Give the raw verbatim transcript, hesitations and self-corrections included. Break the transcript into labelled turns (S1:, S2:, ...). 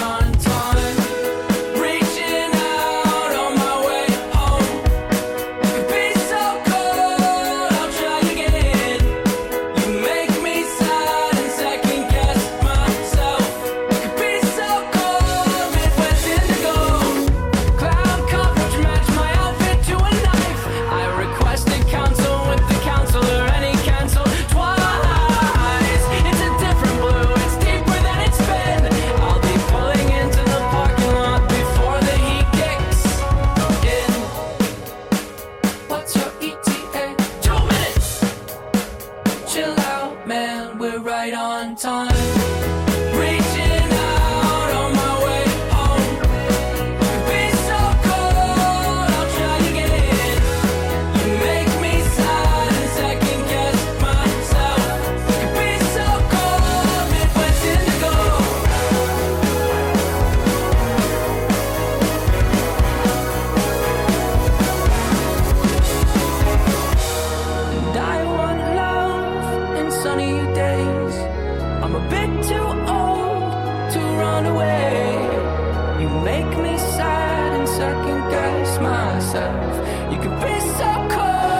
S1: on time. Reaching out on my way home. You could be so cold, I'll try again. You make me sad and second guess myself. You could be so cold, Midwest indigo. Cloud coverage match my outfit to a knife. I requested counsel with the counselor and he canceled twice. It's a different blue, it's deeper than it's been. I'll be pulling into the parking lot before the heat kicks in. What's your E T A? Two minutes! Chill out, man, we're right on time. Reaching out on my way home. You could be so cold, I'll try again. You make me sad and second guess myself. You could be so cold, Midwest indigo. And I want love in sunny days. I'm a bit too old to run away. You make me sad and second guess myself. You could be so cold.